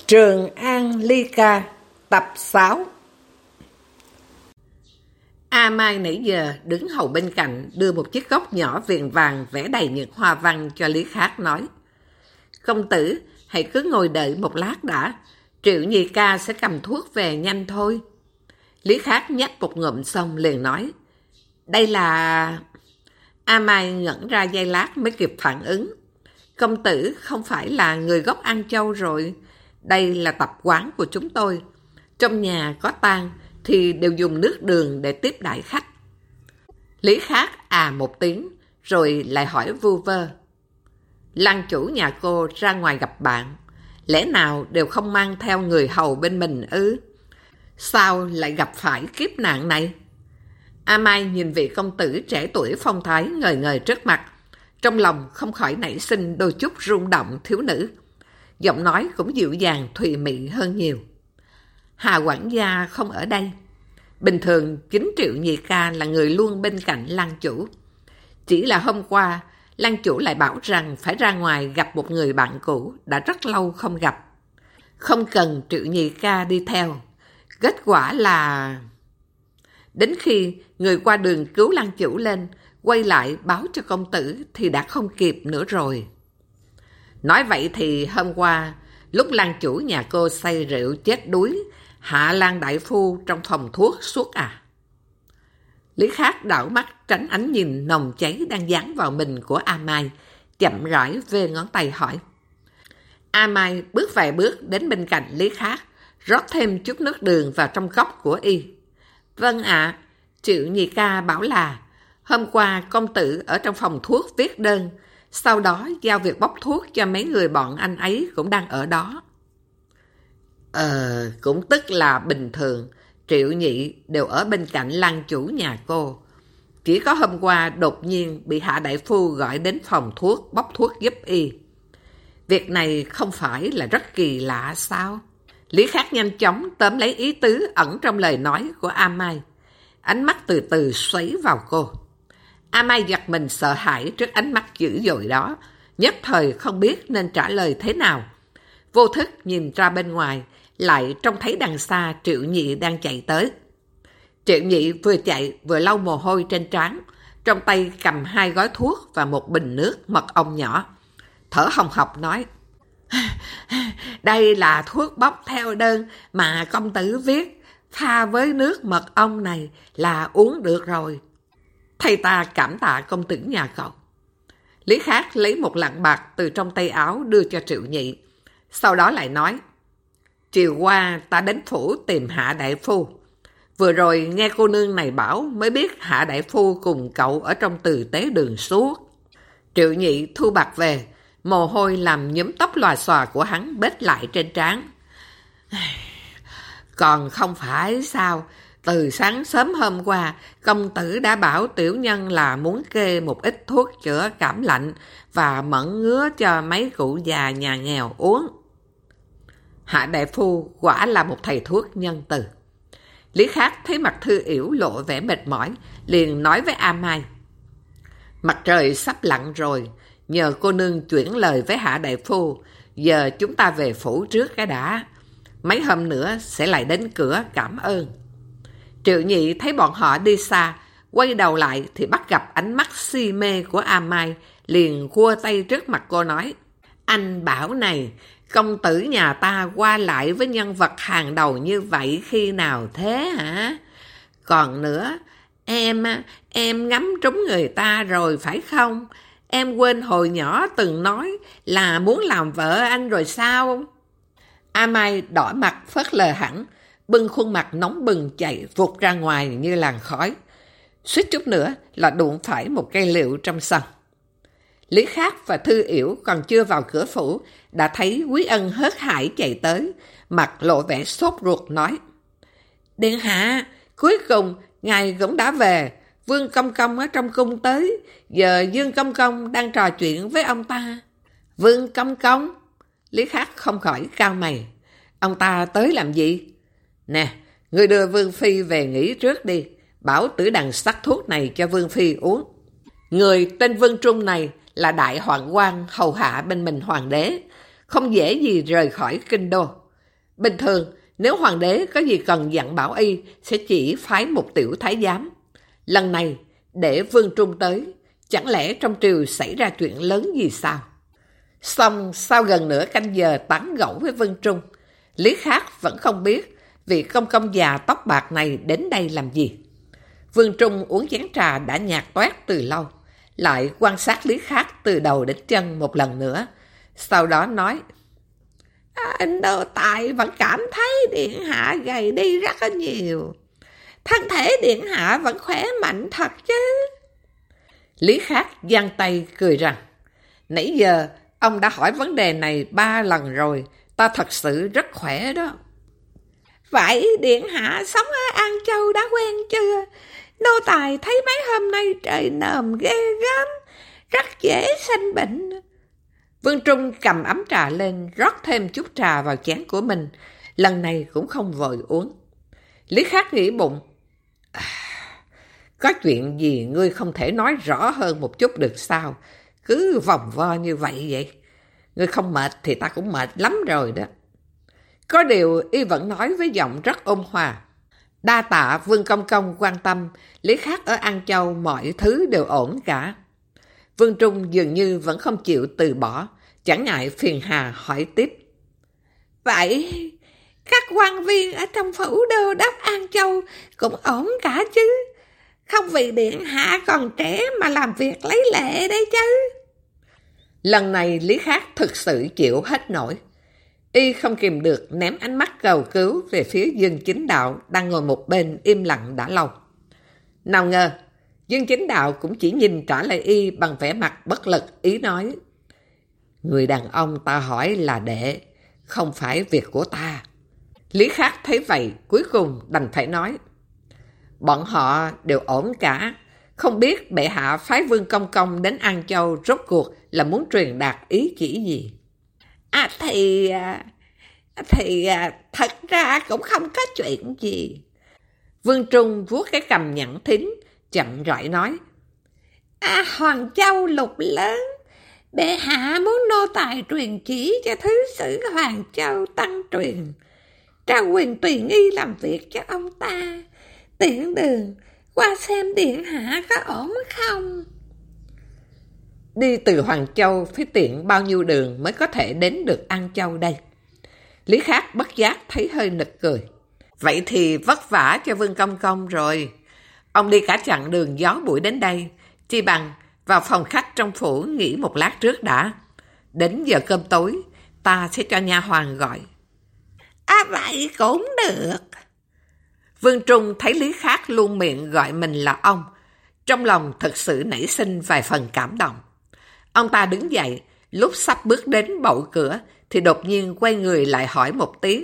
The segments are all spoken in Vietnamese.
Trường An Ly Ca tập 6. A Mai nãy giờ đứng hầu bên cạnh đưa một chiếc cốc nhỏ viền vàng vẽ đầy những hoa văn cho Lý Khát nói: "Công tử, hãy cứ ngồi đợi một lát đã, Triệu Nhị ca sẽ cầm thuốc về nhanh thôi." Lý Khát nhấp một ngụm xong liền nói: "Đây là..." A Mai ngẩn ra giây lát mới kịp phản ứng: "Công tử không phải là người gốc An Châu rồi. Đây là tập quán của chúng tôi. Trong nhà có tang thì đều dùng nước đường để tiếp đãi khách." Lý Khát một tiếng, rồi lại hỏi vu vơ: "Lăng chủ nhà cô ra ngoài gặp bạn, lẽ nào đều không mang theo người hầu bên mình ư? Sao lại gặp phải kiếp nạn này?" A Mai nhìn vị công tử trẻ tuổi phong thái ngời ngời trước mặt, trong lòng không khỏi nảy sinh đôi chút rung động thiếu nữ. Giọng nói cũng dịu dàng thùy mị hơn nhiều. "Hà quản gia không ở đây. Bình thường chính Triệu Nhị ca là người luôn bên cạnh Lăng chủ. Chỉ là hôm qua, Lăng chủ lại bảo rằng phải ra ngoài gặp một người bạn cũ đã rất lâu không gặp. Không cần Triệu Nhị ca đi theo. Kết quả là... Đến khi người qua đường cứu Lăng chủ lên, quay lại báo cho công tử thì đã không kịp nữa rồi. Nói vậy thì hôm qua, lúc Lăng chủ nhà cô say rượu chết đuối, hạ Lan đại phu trong phòng thuốc suốt à?" Lý Khát đảo mắt tránh ánh nhìn nồng cháy đang dán vào mình của A Mai, chậm rãi vê ngón tay hỏi. A Mai bước vài bước đến bên cạnh Lý Khát, rót thêm chút nước đường vào trong cốc của y. "Vâng ạ, Triệu Nhị ca bảo là hôm qua công tử ở trong phòng thuốc viết đơn, sau đó giao việc bốc thuốc cho mấy người bọn anh ấy cũng đang ở đó." Cũng tức là bình thường Triệu Nhị đều ở bên cạnh Lăng chủ nhà cô. Chỉ có hôm qua đột nhiên bị Hạ đại phu gọi đến phòng thuốc bốc thuốc giúp y. Việc này không phải là rất kỳ lạ sao? Lý Khát nhanh chóng tóm lấy ý tứ ẩn trong lời nói của A Mai. Ánh mắt từ từ xoáy vào cô. A Mai giật mình sợ hãi trước ánh mắt dữ dội đó, nhất thời không biết nên trả lời thế nào. Vô thức nhìn ra bên ngoài, lại trông thấy đằng xa Triệu Nhị đang chạy tới. Triệu Nhị vừa chạy vừa lau mồ hôi trên trán, trong tay cầm 2 gói thuốc và một bình nước mật ong nhỏ. Thở hồng hộc nói: "Đây là thuốc bốc theo đơn mà công tử viết, pha với nước mật ong này là uống được rồi. Thầy ta cảm tạ công tử nhà cậu." Lý Khát lấy một lạng bạc từ trong tay áo đưa cho Triệu Nhị, sau đó lại nói: "Chiều qua ta đến phủ tìm Hạ đại phu. Vừa rồi nghe cô nương này bảo mới biết Hạ đại phu cùng cậu ở trong Từ Tế đường suốt." Triệu Nhị thu bạc về, mồ hôi làm nhúm tóc lòa xòa của hắn bết lại trên trán. "Còn không phải sao, từ sáng sớm hôm qua, công tử đã bảo tiểu nhân là muốn kê một ít thuốc chữa cảm lạnh và mẫn ngứa cho mấy cụ già nhà nghèo uống." Hạ đại phu quả là một thầy thuốc nhân từ. Lý Khát thấy mặt Thư Yểu lộ vẻ mệt mỏi, liền nói với A Mai: "Mặt trời sắp lặn rồi, nhờ cô nương chuyển lời với Hạ đại phu, giờ chúng ta về phủ trước cái đã. Mấy hôm nữa sẽ lại đến cửa cảm ơn." Triệu Nhị thấy bọn họ đi xa, quay đầu lại thì bắt gặp ánh mắt si mê của A Mai, liền khua tay trước mặt cô nói: "Anh bảo này, công tử nhà ta qua lại với nhân vật hàng đầu như vậy khi nào thế hả? Còn nữa, em ngắm trúng người ta rồi phải không? Em quên hồi nhỏ từng nói là muốn làm vợ anh rồi sao?" A Mai đỏ mặt phớt lờ hẳn, bưng khuôn mặt nóng bừng chạy vụt ra ngoài như làn khói. Suýt chút nữa là đụng phải một cây liệu trong sân. Lý Khát và Thư Yểu còn chưa vào cửa phủ, đã thấy Quý Ân hớt hải chạy tới, mặt lộ vẻ sốt ruột nói: "Điện hạ, cuối cùng ngài cũng đã về. Vương Công Công ở trong cung tới, giờ Dương Công Công đang trò chuyện với ông ta." "Vương Công Công?" Lý Khát không khỏi cau mày. "Ông ta tới làm gì?" "Nè, ngươi đưa Vương Phi về nghỉ trước đi, bảo Tử Đằng sắc thuốc này cho Vương Phi uống. Người tên Vương Trung này là đại hoạn quan hầu hạ bên mình hoàng đế, không dễ gì rời khỏi kinh đô. Bình thường, nếu hoàng đế có gì cần dặn bảo y sẽ chỉ phái một tiểu thái giám. Lần này, để Vương Trung tới, chẳng lẽ trong triều xảy ra chuyện lớn gì sao? Xong sau gần nửa canh giờ tán gẫu với Vương Trung, Lý Khắc vẫn không biết vị công công già tóc bạc này đến đây làm gì. Vương Trung uống chén trà đã nhạt toét từ lâu, lại quan sát Lý Khắc từ đầu đến chân một lần nữa. Sau đó nói, nô tài vẫn cảm thấy điện hạ gầy đi rất là nhiều. Thân thể điện hạ vẫn khỏe mạnh thật chứ. Lý Khắc giang tay cười rằng, nãy giờ ông đã hỏi vấn đề này 3 lần rồi, ta thật sự rất khỏe đó. Vậy điện hạ sống ở An Châu đã quen chưa? Nô tài thấy mấy hôm nay trời nồm ghê gớm, rất dễ sinh bệnh. Vương Trung cầm ấm trà lên, rót thêm chút trà vào chén của mình, lần này cũng không vội uống. Lý Khắc nghĩ bụng, có chuyện gì ngươi không thể nói rõ hơn một chút được sao? Cứ vòng vo như vậy. Ngươi không mệt thì ta cũng mệt lắm rồi đó. Có điều y vẫn nói với giọng rất ôn hòa. Đa tạ Vương Công Công quan tâm, Lý Khắc ở An Châu mọi thứ đều ổn cả. Vương Trung dường như vẫn không chịu từ bỏ, chẳng ngại phiền hà hỏi tiếp. Vậy, các quan viên ở trong phủ đô đốc An Châu cũng ổn cả chứ? Không vì điện hạ còn trẻ mà làm việc lấy lệ đấy chứ. Lần này Lý Khắc thực sự chịu hết nổi. Y không kìm được ném ánh mắt cầu cứu về phía Dương Chính Đạo đang ngồi một bên im lặng đã lâu. Nào ngờ, Dương Chính Đạo cũng chỉ nhìn trả lời y bằng vẻ mặt bất lực, ý nói, người đàn ông ta hỏi là đệ, không phải việc của ta. Lý Khắc thấy vậy, cuối cùng đành phải nói, bọn họ đều ổn cả, không biết bệ hạ phái Vương Công Công đến An Châu rốt cuộc là muốn truyền đạt ý chỉ gì. Thật ra cũng không có chuyện gì. Vương Trung vuốt cái cằm nhẵn thính, chậm rãi nói, Hoàng Châu lục lớn, bệ hạ muốn nô tài truyền chỉ cho thứ sử Hoàng Châu Tăng Truyền, trao quyền tùy nghi làm việc cho ông ta. Tiện đường qua xem điện hạ có ổn không? Đi từ Hoàng Châu phải tiện bao nhiêu đường mới có thể đến được An Châu đây? Lý Khắc bất giác thấy hơi nực cười. Vậy thì vất vả cho Vương Công Công rồi. Ông đi cả chặng đường gió bụi đến đây, chi bằng vào phòng khách trong phủ nghỉ một lát trước đã. Đến giờ cơm tối, ta sẽ cho nha hoàn gọi. Vậy cũng được. Vương Trung thấy Lý Khắc luôn miệng gọi mình là ông, trong lòng thật sự nảy sinh vài phần cảm động. Ông ta đứng dậy, lúc sắp bước đến bậu cửa, thì đột nhiên quay người lại hỏi một tiếng.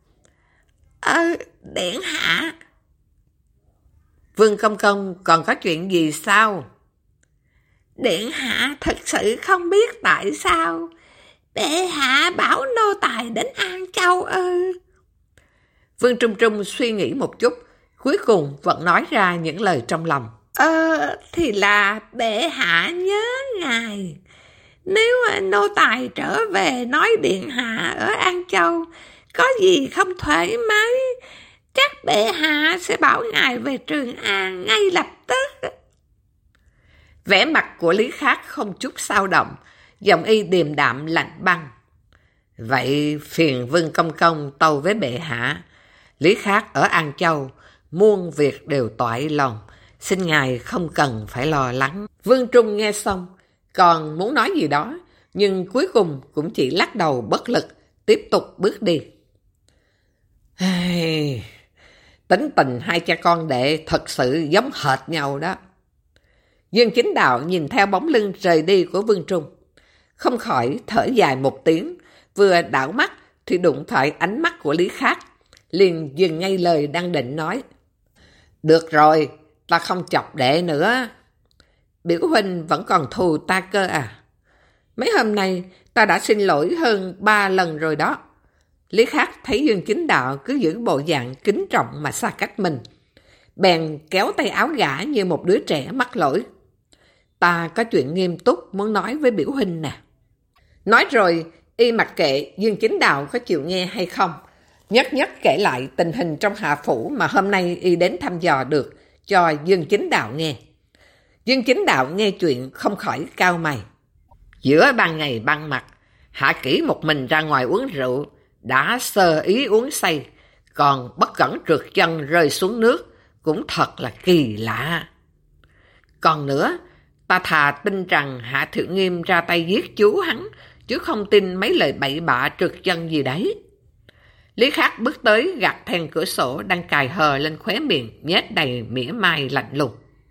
Điện hạ. Vương Công Công còn có chuyện gì sao? Điện hạ thật sự không biết tại sao bệ hạ bảo nô tài đến An Châu ư? Vương Trung Trung suy nghĩ một chút, cuối cùng vẫn nói ra những lời trong lòng. Thì là bệ hạ nhớ ngài. Nếu nô tài trở về nói điện hạ ở An Châu có gì không thoải mái, chắc bệ hạ sẽ bảo ngài về Trường An ngay lập tức. Vẻ mặt của Lý Khắc không chút xao động, giọng y điềm đạm lạnh băng. Vậy phiền Vương Công Công tâu với bệ hạ, Lý Khắc ở An Châu, muôn việc đều toại lòng, xin ngài không cần phải lo lắng. Vương Trung nghe xong, còn muốn nói gì đó, nhưng cuối cùng cũng chỉ lắc đầu bất lực, tiếp tục bước đi. Tính tình hai cha con đệ thật sự giống hệt nhau đó. Dương Chính Đạo nhìn theo bóng lưng rời đi của Vương Trung, không khỏi thở dài một tiếng, vừa đảo mắt thì đụng phải ánh mắt của Lý Khắc, liền dừng ngay lời đang định nói. Được rồi, ta không chọc đệ nữa. Biểu huynh vẫn còn thù ta cơ à? Mấy hôm nay ta đã xin lỗi hơn 3 lần rồi đó. Lý Khắc thấy Dương Chính Đạo cứ giữ bộ dạng kính trọng mà xa cách mình, bèn kéo tay áo gã như một đứa trẻ mắc lỗi. Ta có chuyện nghiêm túc muốn nói với biểu huynh nè. Nói rồi, y mặc kệ Dương Chính Đạo có chịu nghe hay không, Nhất nhất kể lại tình hình trong Hạ Phủ mà hôm nay y đến thăm dò được cho Dương Chính Đạo nghe. Dương Chính Đạo nghe chuyện không khỏi cau mày. Giữa ban ngày ban mặt, Hạ Kỷ một mình ra ngoài uống rượu, đã sơ ý uống say, còn bất cẩn trượt chân rơi xuống nước, cũng thật là kỳ lạ. Còn nữa, ta thà tin rằng Hạ Thiệu Nghiêm ra tay giết chú hắn, chứ không tin mấy lời bậy bạ trượt chân gì đấy. Lý Khắc bước tới gạt then cửa sổ đang cài hờ lên khóe miệng, nhếch đầy mỉa mai lạnh lùng.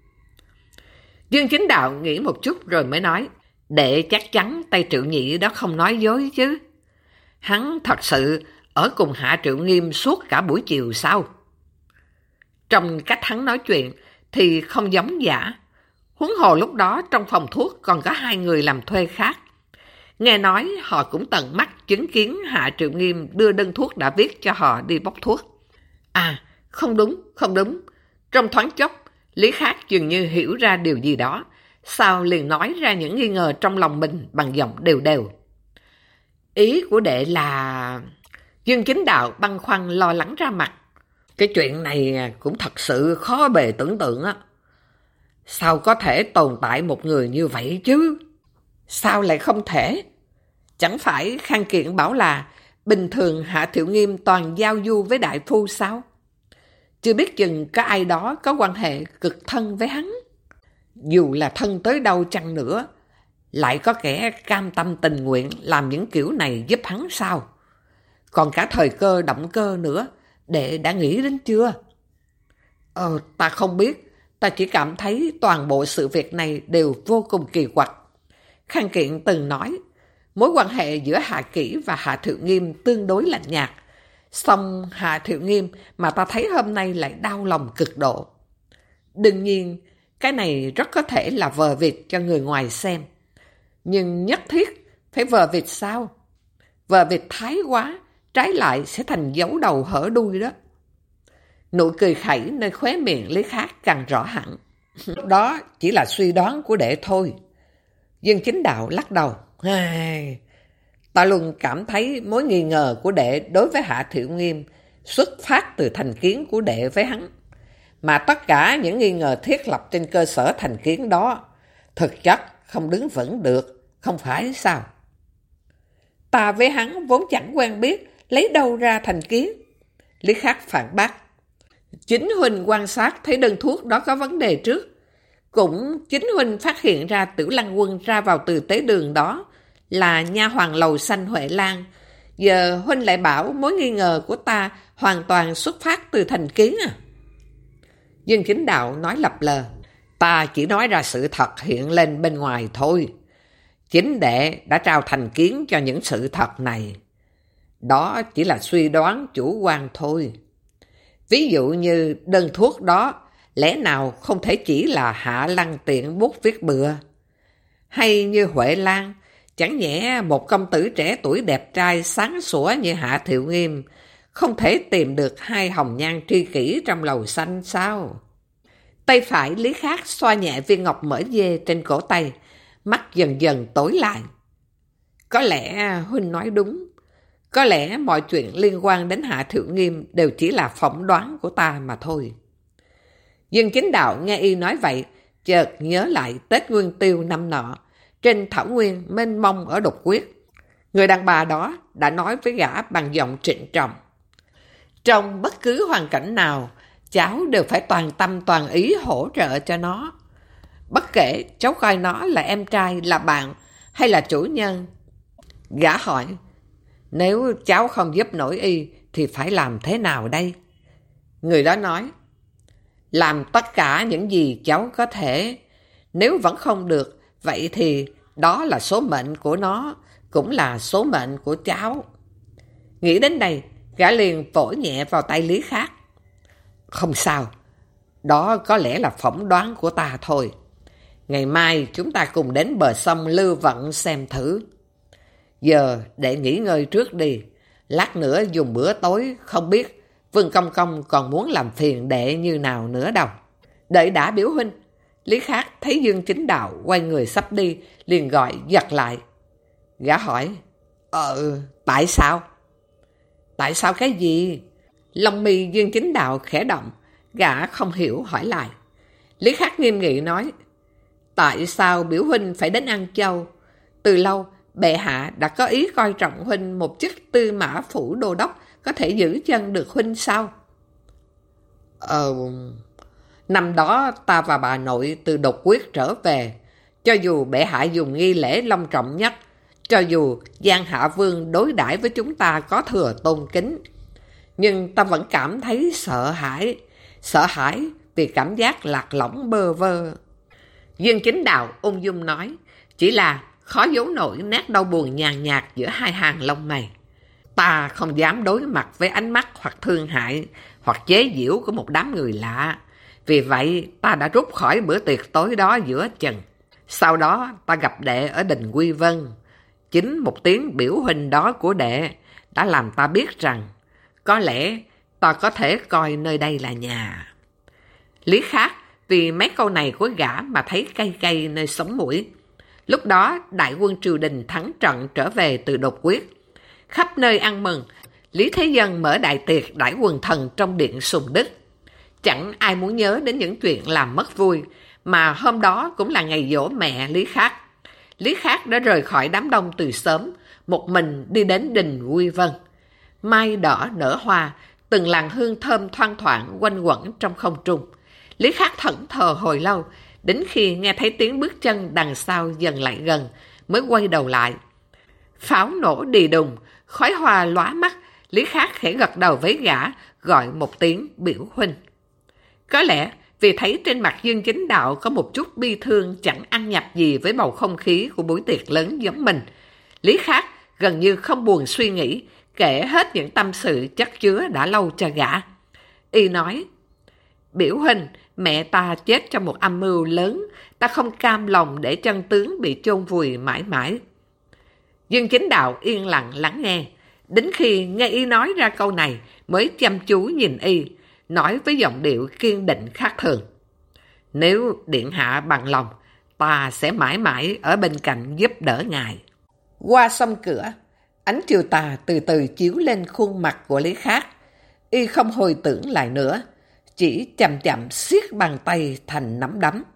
Dương Chính Đạo nghĩ một chút rồi mới nói, đệ chắc chắn tay Triệu Nhị đó không nói dối chứ. Hắn thật sự ở cùng Hạ Triệu Nghiêm suốt cả buổi chiều sao? Trong cách hắn nói chuyện thì không giống giả. Huống hồ lúc đó trong phòng thuốc còn có 2 người làm thuê khác. Nghe nói họ cũng tận mắt chứng kiến Hạ Triệu Nghiêm đưa đơn thuốc đã viết cho họ đi bốc thuốc. À, không đúng. Trong thoáng chốc, Lý Khắc dường như hiểu ra điều gì đó, sao liền nói ra những nghi ngờ trong lòng mình bằng giọng đều đều. Ý của đệ là... Dương Chính Đạo băn khoăn lo lắng ra mặt. Cái chuyện này cũng thật sự khó bề tưởng tượng á. Sao có thể tồn tại một người như vậy chứ? Sao lại không thể? Chẳng phải Khang Kiện bảo là bình thường Hạ Thiệu Nghiêm toàn giao du với đại phu sao? Chưa biết chừng có ai đó có quan hệ cực thân với hắn. Dù là thân tới đâu chăng nữa, lại có kẻ cam tâm tình nguyện làm những kiểu này giúp hắn sao? Còn cả thời cơ động cơ nữa, đệ đã nghĩ đến chưa? Ta không biết, ta chỉ cảm thấy toàn bộ sự việc này đều vô cùng kỳ quặc. Khang Kiện từng nói, mối quan hệ giữa Hạ Kỷ và Hạ Thiệu Nghiêm tương đối lạnh nhạt. Song Hạ Thiệu Nghiêm mà ta thấy hôm nay lại đau lòng cực độ. Đương nhiên, cái này rất có thể là vờ vịt cho người ngoài xem. Nhưng nhất thiết phải vờ vịt sao? Vờ vịt thái quá, trái lại sẽ thành dấu đầu hở đuôi đó. Nụ cười khẩy nơi khóe miệng Lý Khắc càng rõ hẳn. Đó chỉ là suy đoán của đệ thôi. Dương Chính Đạo lắc đầu. Ta luôn cảm thấy mối nghi ngờ của đệ đối với Hạ Thiệu Nghiêm xuất phát từ thành kiến của đệ với hắn. Mà tất cả những nghi ngờ thiết lập trên cơ sở thành kiến đó thực chất không đứng vững được, không phải sao? Ta với hắn vốn chẳng quen biết, lấy đâu ra thành kiến? Lý Khắc phản bác. Chính huynh quan sát thấy đơn thuốc đó có vấn đề trước. Cũng chính huynh phát hiện ra Tiểu Lăng Quân ra vào từ tế đường đó là nha hoàn lầu xanh Huệ Lan. Giờ huynh lại bảo mối nghi ngờ của ta hoàn toàn xuất phát từ thành kiến à? Dương Chính Đạo nói lập lờ. Ta chỉ nói ra sự thật hiện lên bên ngoài thôi. Chính đệ đã trao thành kiến cho những sự thật này. Đó chỉ là suy đoán chủ quan thôi. Ví dụ như đơn thuốc đó lẽ nào không thể chỉ là Hạ Lăng tiện bút viết bừa? Hay như Huệ Lan, chẳng nhẽ một công tử trẻ tuổi đẹp trai sáng sủa như Hạ Thiệu Nghiêm không thể tìm được 2 hồng nhan tri kỷ trong lầu xanh sao? Tay phải Lý Khắc xoa nhẹ viên ngọc mỡ dê trên cổ tay, mắt dần dần tối lại. Có lẽ huynh nói đúng. Có lẽ mọi chuyện liên quan đến Hạ Thiệu Nghiêm đều chỉ là phỏng đoán của ta mà thôi. Dương Chính Đạo nghe y nói vậy, chợt nhớ lại Tết Nguyên Tiêu năm nọ, trên thảo nguyên mênh mông ở Độc Quyết. Người đàn bà đó đã nói với gã bằng giọng trịnh trọng. Trong bất cứ hoàn cảnh nào, cháu đều phải toàn tâm toàn ý hỗ trợ cho nó. Bất kể cháu coi nó là em trai, là bạn hay là chủ nhân. Gã hỏi, nếu cháu không giúp nổi y thì phải làm thế nào đây? Người đó nói, làm tất cả những gì cháu có thể. Nếu vẫn không được, vậy thì đó là số mệnh của nó, cũng là số mệnh của cháu. Nghĩ đến đây, gã liền vỗ nhẹ vào tay Lý Khắc. Không sao, đó có lẽ là phỏng đoán của ta thôi. Ngày mai chúng ta cùng đến bờ sông Lưu Vận xem thử. Giờ để nghỉ ngơi trước đi. Lát nữa dùng bữa tối không biết Vương Công Công còn muốn làm phiền đệ như nào nữa đâu. Đợi đã biểu huynh. Lý Khắc thấy Dương Chính Đạo quay người sắp đi, liền gọi giật lại. Gã hỏi, tại sao? Tại sao cái gì? Lông mi Dương Chính Đạo khẽ động, gã không hiểu hỏi lại. Lý Khắc nghiêm nghị nói, tại sao biểu huynh phải đến An Châu? Từ lâu, bệ hạ đã có ý coi trọng huynh một chức Tư Mã Phủ Đô Đốc có thể giữ chân được huynh sao? Năm đó ta và bà nội từ Đột Quyết trở về, cho dù bệ hạ dùng nghi lễ long trọng nhất, cho dù Giang Hạ Vương đối đãi với chúng ta có thừa tôn kính, nhưng ta vẫn cảm thấy sợ hãi vì cảm giác lạc lõng bơ vơ. Dương Chính Đạo ung dung nói, chỉ là khó giấu nổi nét đau buồn nhàn nhạt giữa hai hàng lông mày. Ta không dám đối mặt với ánh mắt hoặc thương hại hoặc chế giễu của một đám người lạ. Vì vậy ta đã rút khỏi bữa tiệc tối đó giữa chừng. Sau đó ta gặp đệ ở đình Quy Vân. Chính một tiếng biểu huynh đó của đệ đã làm ta biết rằng có lẽ ta có thể coi nơi đây là nhà. Lý Khắc vì mấy câu này của gã mà thấy cay cay nơi sống mũi. Lúc đó đại quân triều đình thắng trận trở về từ Đột Quyết. Khắp nơi ăn mừng, Lý Thế Dân mở đại tiệc đãi quần thần trong điện Sùng Đức. Chẳng ai muốn nhớ đến những chuyện làm mất vui, mà hôm đó cũng là ngày giỗ mẹ Lý Khắc. Lý Khắc đã rời khỏi đám đông từ sớm, một mình đi đến đình Quy Vân. Mai đỏ nở hoa, từng làn hương thơm thoang thoảng quanh quẩn trong không trung. Lý Khắc thẫn thờ hồi lâu, đến khi nghe thấy tiếng bước chân đằng sau dần lại gần, mới quay đầu lại. Pháo nổ đì đùng, khói hoa lóa mắt, Lý Khắc khẽ gật đầu với gã, gọi một tiếng biểu huynh. Có lẽ vì thấy trên mặt Dương Chính Đạo có một chút bi thương chẳng ăn nhập gì với bầu không khí của buổi tiệc lớn giống mình, Lý Khắc gần như không buồn suy nghĩ, kể hết những tâm sự chất chứa đã lâu cho gã. Y nói, biểu huynh, mẹ ta chết trong một âm mưu lớn, ta không cam lòng để chân tướng bị chôn vùi mãi mãi. Dương Chính Đạo yên lặng lắng nghe, đến khi nghe Y nói ra câu này mới chăm chú nhìn Y, nói với giọng điệu kiên định khác thường. Nếu điện hạ bằng lòng, ta sẽ mãi mãi ở bên cạnh giúp đỡ ngài. Qua sông cửa, ánh chiều tà từ từ chiếu lên khuôn mặt của Lý Khắc. Y không hồi tưởng lại nữa, chỉ chậm chậm siết bàn tay thành nắm đấm.